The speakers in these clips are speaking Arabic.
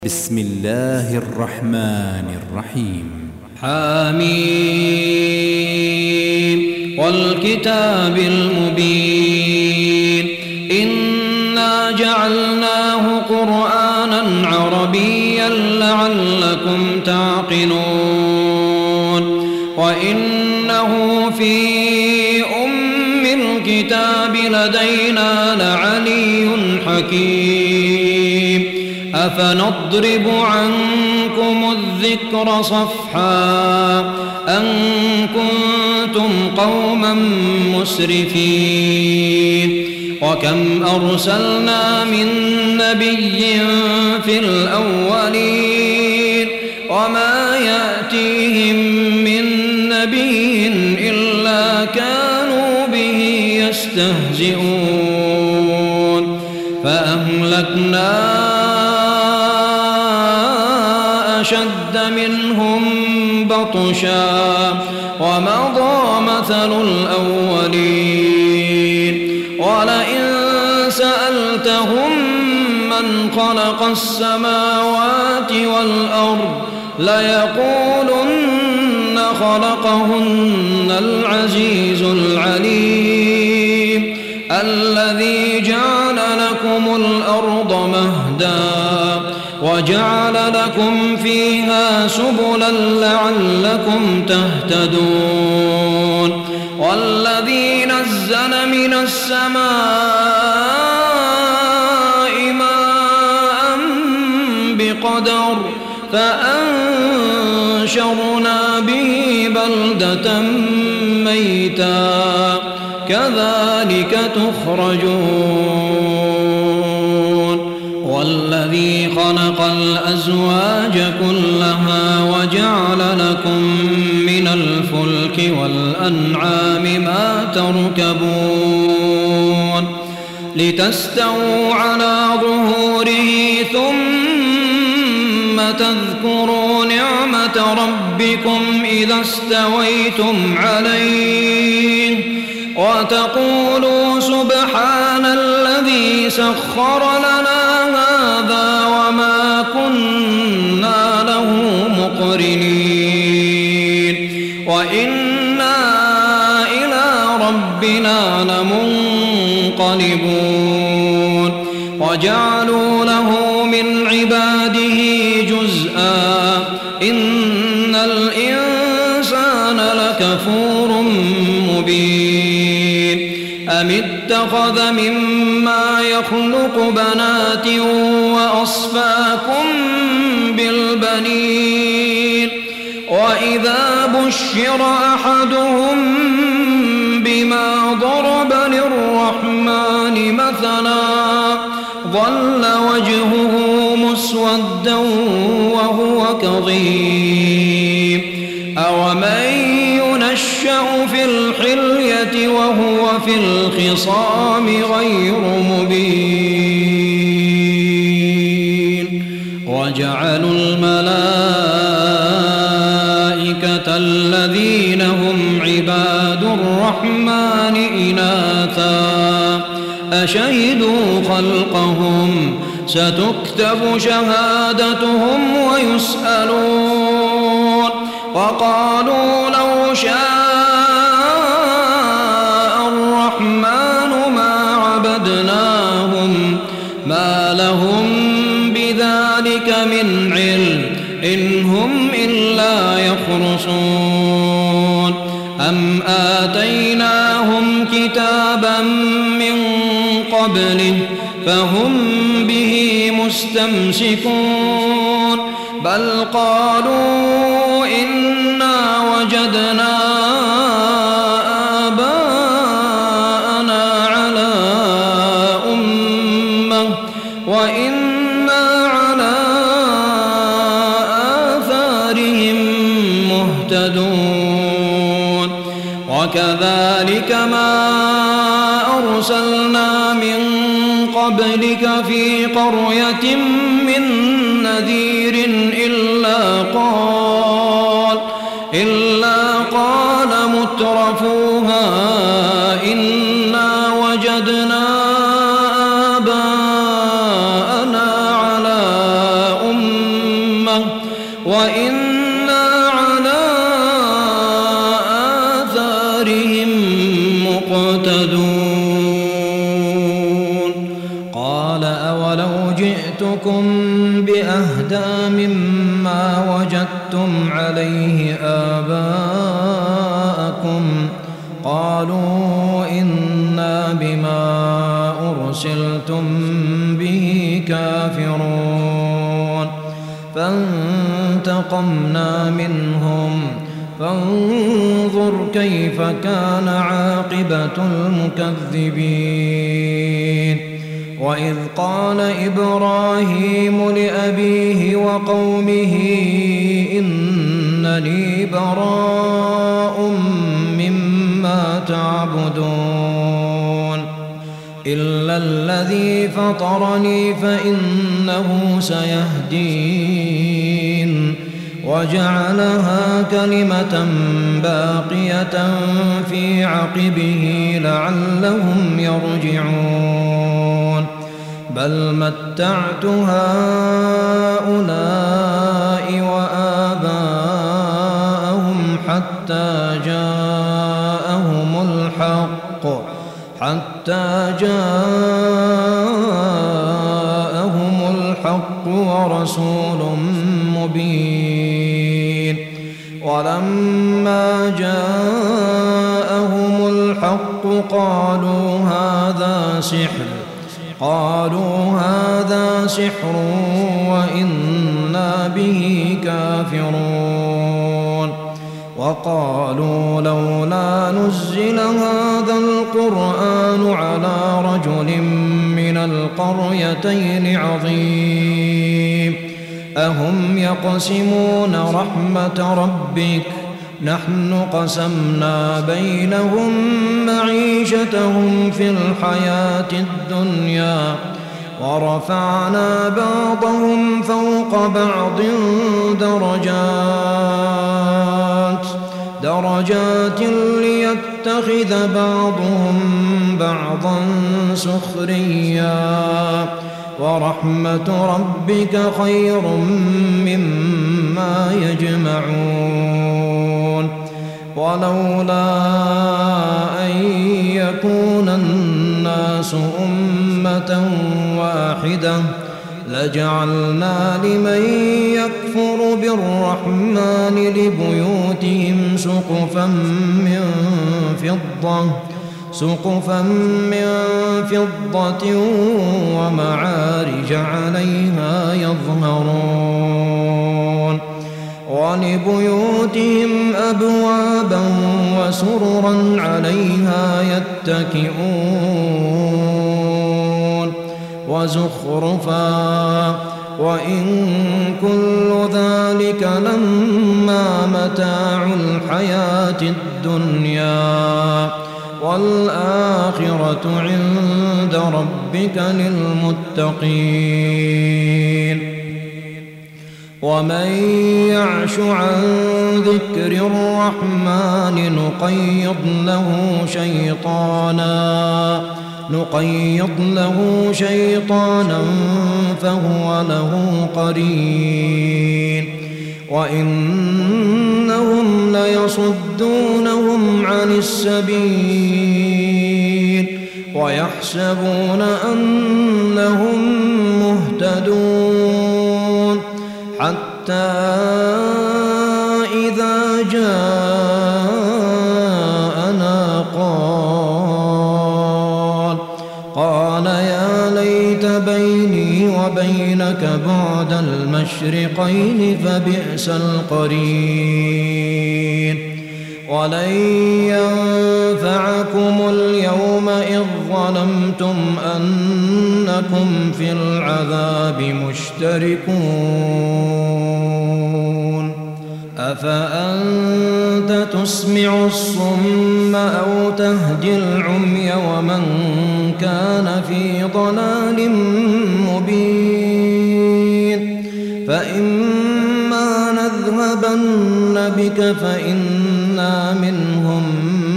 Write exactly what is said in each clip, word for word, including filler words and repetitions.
بسم الله الرحمن الرحيم. حميم والكتاب المبين إنا جعلناه قرآنا عربيا لعلكم تعقلون وإنه في أم الكتاب لدينا لعلي حكيم أفنضرب عنكم الذكر صفحا أن كنتم قوما مسرفين وكم أرسلنا من نبي في الأولين وما يأتيهم من نبي إلا كانوا به يستهزئون فأهلكنا أشد منهم بطشا ومضى مثل الأولين ولئن سألتهم من خلق السماوات والأرض ليقولن خلقهن العزيز العليم الذي جعل لكم الأرض مهدا وجعل لكم فيها سبلا لعلكم تهتدون والذي نزل من السماء ماء بقدر فأنشرنا به بلدة ميتا كذلك تخرجون والذي خلق الأزواج كلها وجعل لكم من الفلك والأنعام ما تركبون لتستووا على ظهوره ثم تذكروا نعمة ربكم إذا استويتم عليه وتقولوا سبحان الذي سخر لنا هذا وما كنا له مقرنين وإنا إلى ربنا لمنقلبون وجعلوا له من عباده جزءا إن الإنسان لكفور مبين أم اتخذ مما يخلق بنات وأصفاكم بالبنين وإذا بشر أحدهم بما ضرب للرحمن مثلا ظل وجهه مسودا وهو كظيم أومن ينشأ في الحلية وهو في الخصام غير مبين وجعلوا الملائكة الذين هم عباد الرحمن إناثا أشهدوا خلقهم ستكتب شهادتهم ويسألون وقالوا لو شاء الرحمن ما عبدناهم ما لهم بذلك من علم إن هم إلا يخرصون أم آتيناهم كتابا من قبله فهم به مستمسكون بل قالوا إنا وجدنا آباءنا على أمة وإنا على آثارهم مهتدون وكذلك ما أرسلنا من قبلك في قرية من نذير إلا قال إلا قال مترفوها إنا وجدنا آباءنا على أمة وإنا على آثارهم مقتدون قال أولو جئتكم بأهدى مما وجدتم عليه آباءكم قالوا إنا بما أرسلتم به كافرون فانتقمنا منهم فانظر كيف كان عاقبة المكذبين وإذ قال إبراهيم لأبيه وقومه إنني براء مما تعبدون إلا الذي فطرني فإنه سيهدين وجعلها كلمة باقية في عقبه لعلهم يرجعون بل متعت هؤلاء وآباءهم حتى جاءهم الحق حتى جاءهم الحق ورسول مبين ولما جاءهم الحق قالوا هذا سحر قالوا هذا سحر وإنا به كافرون وقالوا لولا نزل هذا القرآن على رجل من القريتين عظيم أهم يقسمون رحمة ربك نحن قسمنا بينهم معيشتهم في الحياة الدنيا ورفعنا بعضهم فوق بعض درجات درجات ليتخذ بعضهم بعضا سخريا ورحمة ربك خير مما يجمعون ولولا أن يكون الناس أمة واحدة لجعلنا لمن يكفر بالرحمن لبيوتهم سقفا من فضة سقفا من فضة ومعارج عليها يظهرون ولبيوتهم أبوابا وسررا عليها يتكئون وزخرفا وإن كل ذلك لما متاع الحياة الدنيا والآخرة عند ربك للمتقين ومن يعش عن ذكر الرحمن نقيض له شيطانا نقيض له شيطانا فهو له قرين وإنهم ليصدونهم عن السبيل ويحسبون أنهم مهتدون حتى إذا جاءنا قال قال يا ليت بيني وبينك بعد المشرقين فبئس القرين ولن ينفعكم اليوم إذ ظلمتم أنكم في العذاب مشتركون أفأنت تسمع الصم أو تهدي العمي ومن كان في ضلال مبين فإما نذهبن بك فإنا منهم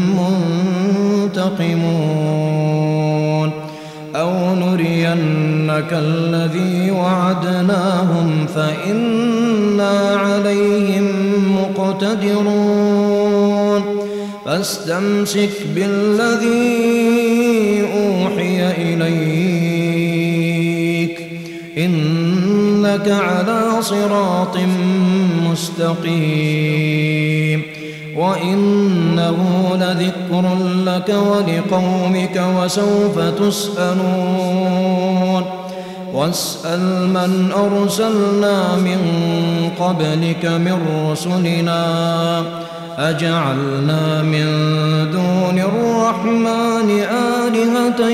منتقمون أو نرينك لك الذي وعدناهم فإنا عليهم مقتدرون فاستمسك بالذي أوحي إليك إنك على صراط مستقيم وإنه لذكر لك ولقومك وسوف تسألون واسأل من أرسلنا من قبلك من رسلنا أجعلنا من دون الرحمن آلهة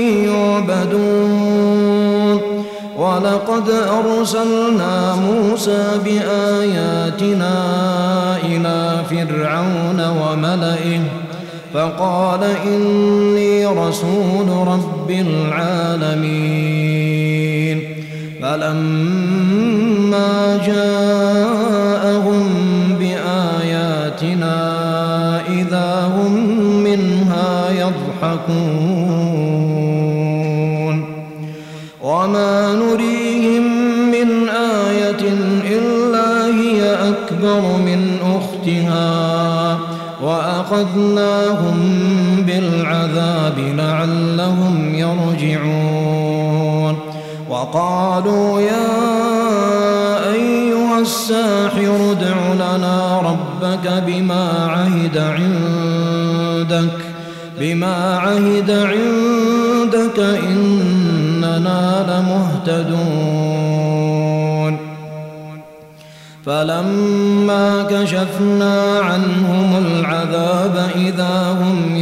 يعبدون ولقد أرسلنا موسى بآياتنا إلى فرعون وملئه فقال إني رسول رب العالمين فلما جاءهم بآياتنا إذا هم منها يضحكون وما نريهم من آية إلا هي أكبر من أختها وأخذناهم بالعذاب لعلهم يرجعون وقالوا يا أيها الساحر ادع لنا ربك بما عهد عندك بما عهد عندك إننا لمهتدون فلما كشفنا عنهم العذاب إذا هم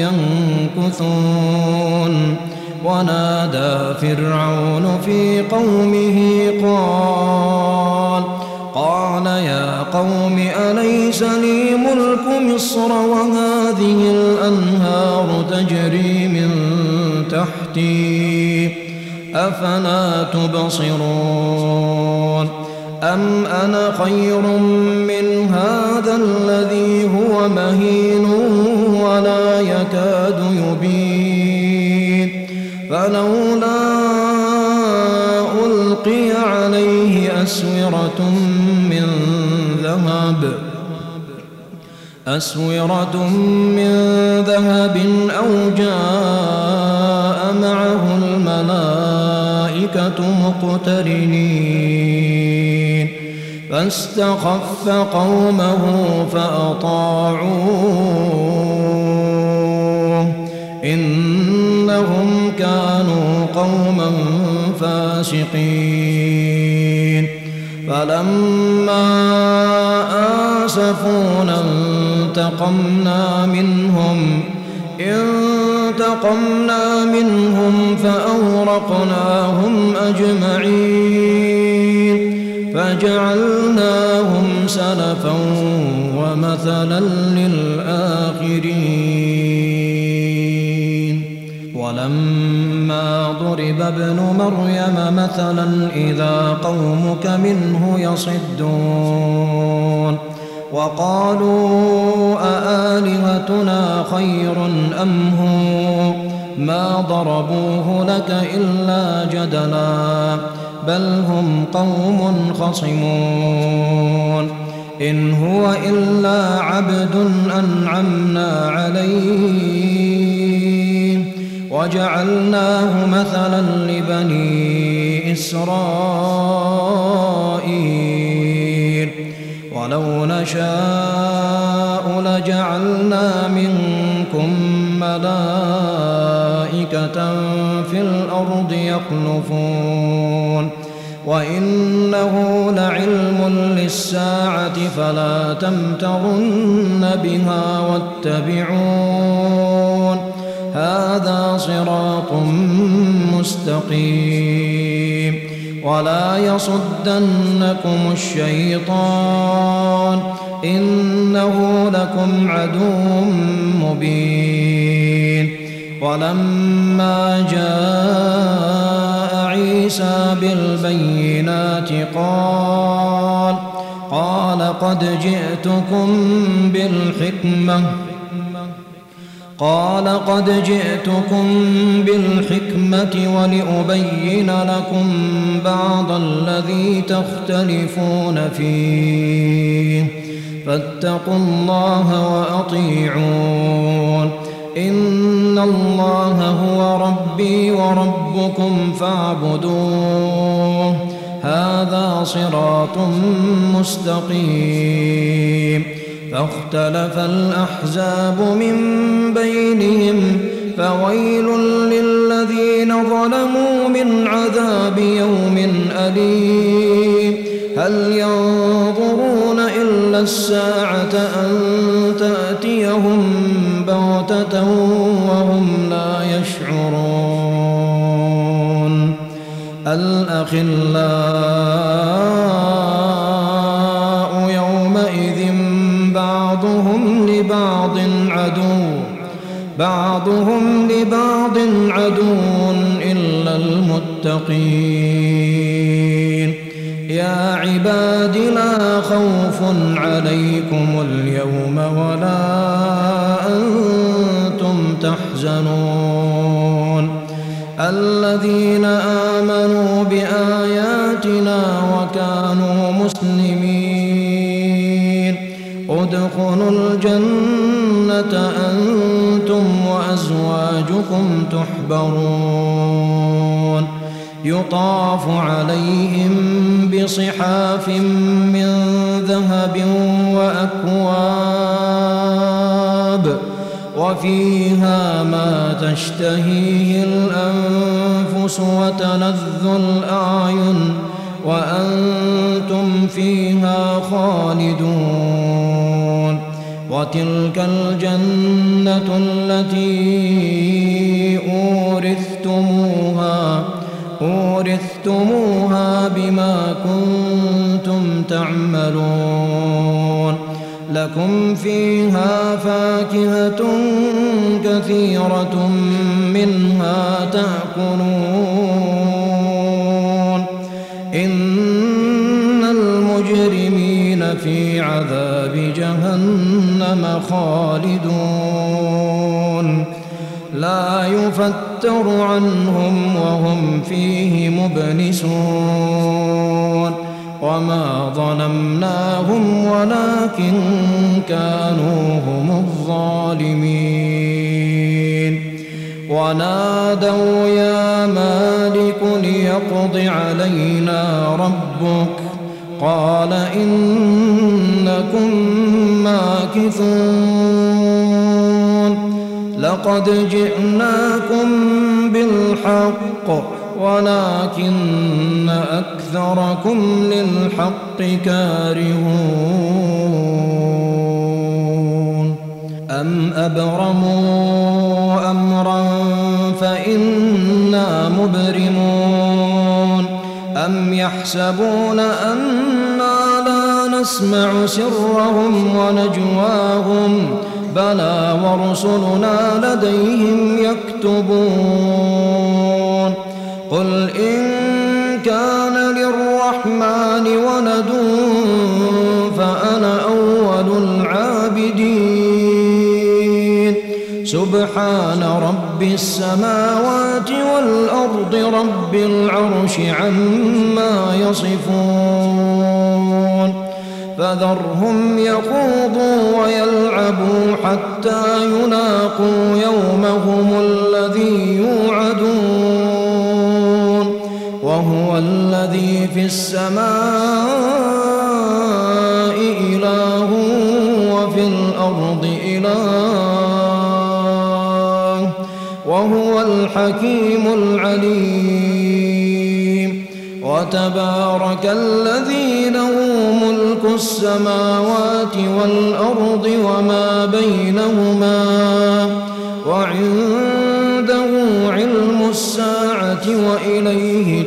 ينكثون ونادى فرعون في قومه قال قال يا قوم أليس لي ملك مصر وهذه الأنهار تجري من تحتي أفلا تبصرون أم أنا خير من هذا الذي هو مهين ولا يكاد يبين فلولا ألقي عليه أسورة من ذهب أسورة من ذهب أو جاء معه الملائكة مقترنين فاستخف قومه فأطاعوه إنهم كانوا قوما فاسقين فلما آسفونا انتقمنا منهم انتقمنا منهم فأغرقناهم أجمعين فجعلناهم سلفا ومثلا للآخرين ولما ضرب ابن مريم مثلا إذا قومك منه يصدون وقالوا أآلهتنا خير أم هو ما ضربوه لك إلا جدلا بل هم قوم خصمون إن هو إلا عبد أنعمنا عليه وجعلناه مثلا لبني إسرائيل ولو نشاء لجعلنا منكم ملائكة في الأرض يخلفون وإنه لعلم للساعة فلا تمترن بها واتبعون هذا صراط مستقيم ولا يصدنكم الشيطان إنه لكم عدو مبين ولما جاء عيسى بالبينات قال قال قد جئتكم بالحكمة قال قد جئتكم بالحكمة ولأبين لكم بعض الذي تختلفون فيه فاتقوا الله وأطيعون إن الله هو ربي وربكم فاعبدوه هذا صراط مستقيم فاختلف الأحزاب من بينهم فويل للذين ظلموا من عذاب يوم أليم هل ينظرون إلا الساعة أن تأتيهم بغتة وهم لا يشعرون الأخلاء يومئذ بعضهم لبعض عدو بعضهم لبعض عدو إلا المتقين يا عباد لا خوف عليكم اليوم ولا أنتم تحزنون الذين آمنوا بآياتنا وكانوا مسلمين ادخلوا الجنة أنتم وأزواجكم تحبرون يطاف عليهم بصحاف من ذهب وأكواب وفيها ما تشتهيه الأنفس وتلذ الأعين وأنتم فيها خالدون وتلك الجنة التي أورثتموها أورثتموها بما كنتم تعملون لكم فيها فاكهة كثيرة منها تأكلون إن المجرمين في عذاب جهنم خالدون لا يفتر عنهم وهم فيه مبلسون وما ظلمناهم ولكن كانوا هم الظالمين ونادوا يا مالك ليقض علينا ربك قال إنكم ماكثون لقد جئناكم بالحق ولكن أكثركم للحق كارهون أم أبرموا أمرا فإنا مبرمون أم يحسبون أنا لا نسمع سرهم ونجواهم بلى ورسلنا لديهم يكتبون قل إن كان للرحمن ولد فأنا أول العابدين سبحان رب السماوات والأرض رب العرش عما يصفون فذرهم يخوضوا ويلعبوا حتى يلاقوا يومهم الذي يوعدون وهو الذي في السماء إله وفي الأرض إله وهو الحكيم العليم وتبارك الذي له ملك السماوات والأرض وما بينهما وعنده علم الساعة وإليه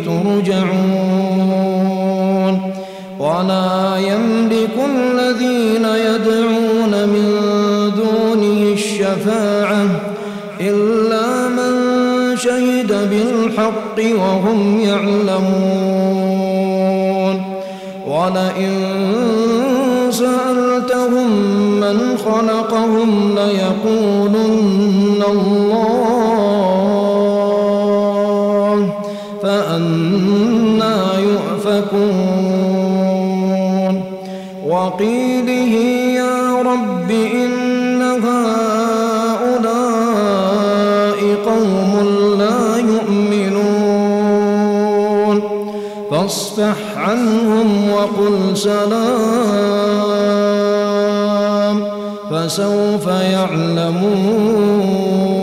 ترجعون ولا يملك الذين يدعون من دونه الشفاعة إلا من شهد بالحق وهم يعلمون ولئن سألتهم من خلقهم ليقولن إلا الله فأنى يؤفكون وقيله يا رب إن هؤلاء قوم لا يؤمنون فاصفح عنهم وقل سلام فسوف يعلمون